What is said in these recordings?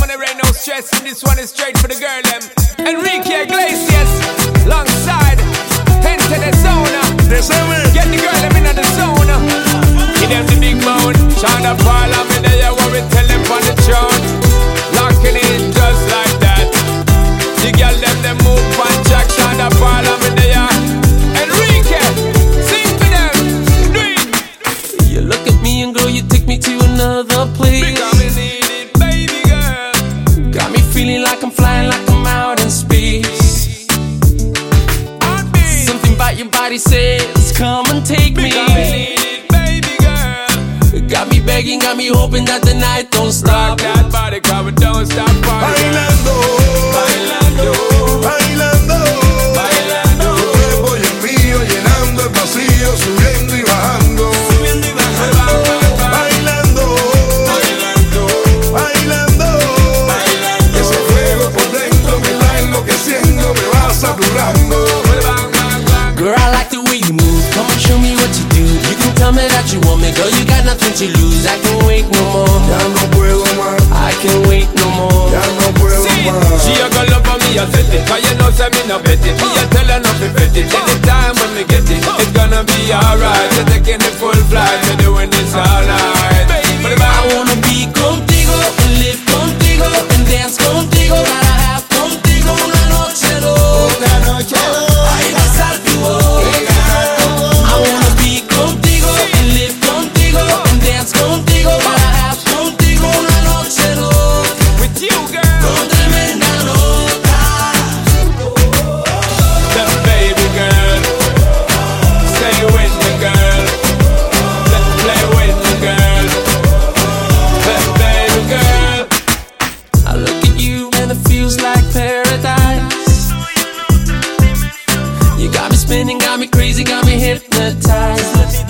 one there ain't no stress, and this one is straight for the girl them. Enrique Iglesias, alongside Enter the Zona. Get the girl them in the zone. Give them the big bone. Shine up all of me there, what we tell them on the throne. Locking in just like that. The girl them move on track. Shine up all of me there. Enrique, sing for them. Do it. You look at me and girl, you take me to another place. Because we need it, baby girl. Got me feeling like I'm flying, like I'm out in space. Something about your body says, come and take me. Because we need it, baby girl. Got me begging, got me hoping that the night don't stop. Rock that body, cause we don't stop partying. Bailando, Bailando, bailando, bailando. tu cuerpo y el mío llenando el vacío, subiendo y bajando. Subiendo y bajando. Bailando, Bailando, bailando, bailando. ese fuego por dentro me va enloqueciendo, me va saturando. Bang, bang, bang. Girl, I like the way you move. Come and show me what you do. You can tell me that you want me, girl. You got nothing to lose. I can't wait no more. Ya no puedo más, I can't wait no more. ya no puedo See, más. she a go love for me, I set it. Cause you know say me no bet it. Me a tell her not to bet it. Anytime when me get it, it's gonna be alright. You're taking the full flight, you're doing this all night. But I wanna be contigo and live contigo and dance contigo. Gotta have contigo una noche loca. Ay, besar tu boca. I wanna be contigo and live contigo and dance contigo. Gotta have contigo una noche loca. with you, girl, Con tremenda nota. the baby girl, stay with me, girl. Let's play with me, girl. The baby girl. I look at you and it feels like paradise. You got me spinning, got me crazy, got me hypnotized.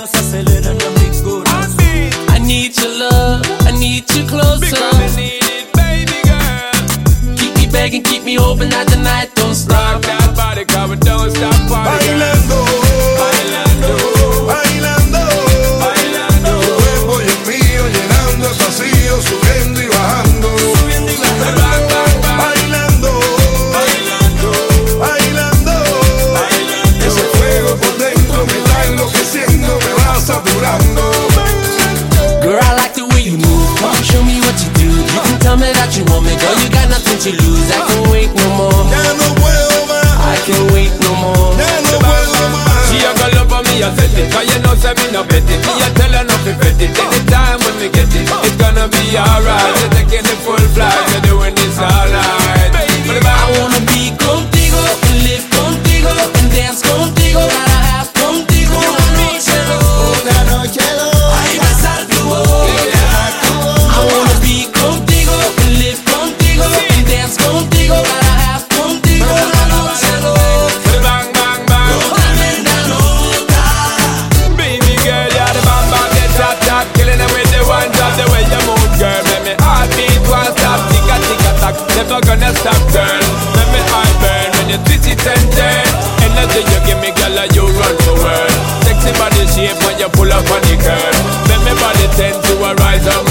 I need your love, I need you closer. Because we need it, baby girl. Keep me begging, keep me hoping that the night don't Rock stop. that body, cause we don't stop partying. Bailando, Bailando, bailando, bailando. tu cuerpo y el mío llenando el vacío, subiendo y bajando. Bang, bang, bang. Bailando, Bailando, bailando, bailando. ese fuego por dentro me va enloqueciendo, me va saturando. Girl, I like the way you move. Come on, show me what you do. You can tell me that you want me, girl. You got nothing to lose. I can't wait no more. Ya no puedo más, I can't wait no more. ya no puedo más. She a go love for me, I set it. Cause you know say me no bet it. Me a tell her not to bet it. Anytime when me get it, it's gonna be alright. You're taking the full flight, you're doing this all night. But I wanna be contigo and live contigo and dance contigo. Gotta have contigo una noche loca. Ay, besar tu boca. I wanna be contigo and live contigo and dance contigo. Gotta have contigo una noche loca. bang, bang, bang. Tremenda nota. Baby girl, you're the bang, bang, the top, top. Killing it with the one drop, the way you move, girl. Make me heartbeat won't stop. Tick a tick a tack, never gonna stop, girl. Make me heart burn when you twist it and turn. Energy you give me, girl, you run the world. Sexy body shape when you pull up on the curve. Make me body tend to a rise up